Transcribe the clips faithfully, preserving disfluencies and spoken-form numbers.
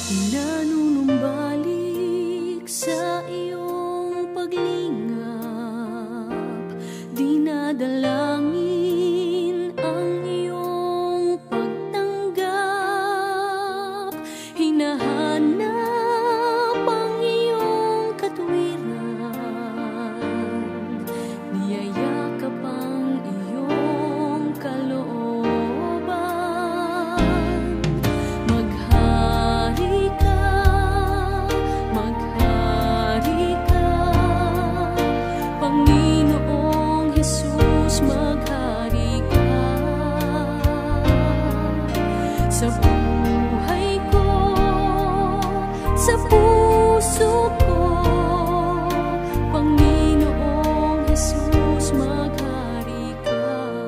Nanunumbalik sa iyong paglingap, dinadalangin ang iyong pagtanggap, hinahanap ang iyong katwiran, niyayakap ang iyong kalooban. Maghari ka, maghari ka, Panginoong Jesus, maghari ka sa buhay ko, sa puso ko. Panginoong Jesus, maghari ka.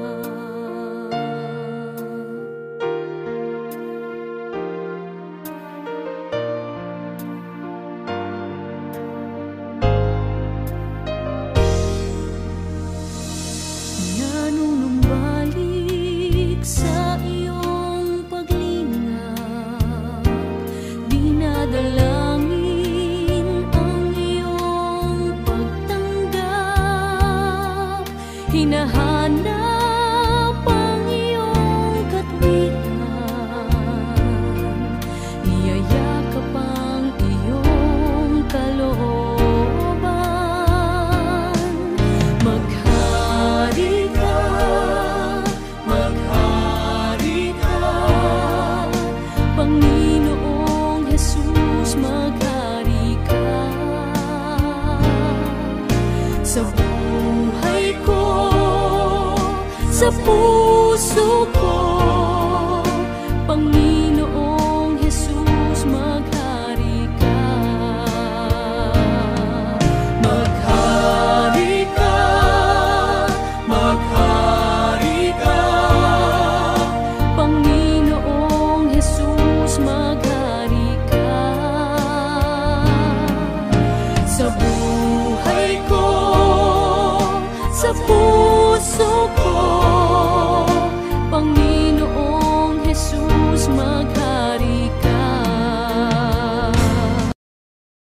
Nanunumbalik sa iyong paglingap, dinadalangin ang iyong pagtanggap, hinahanap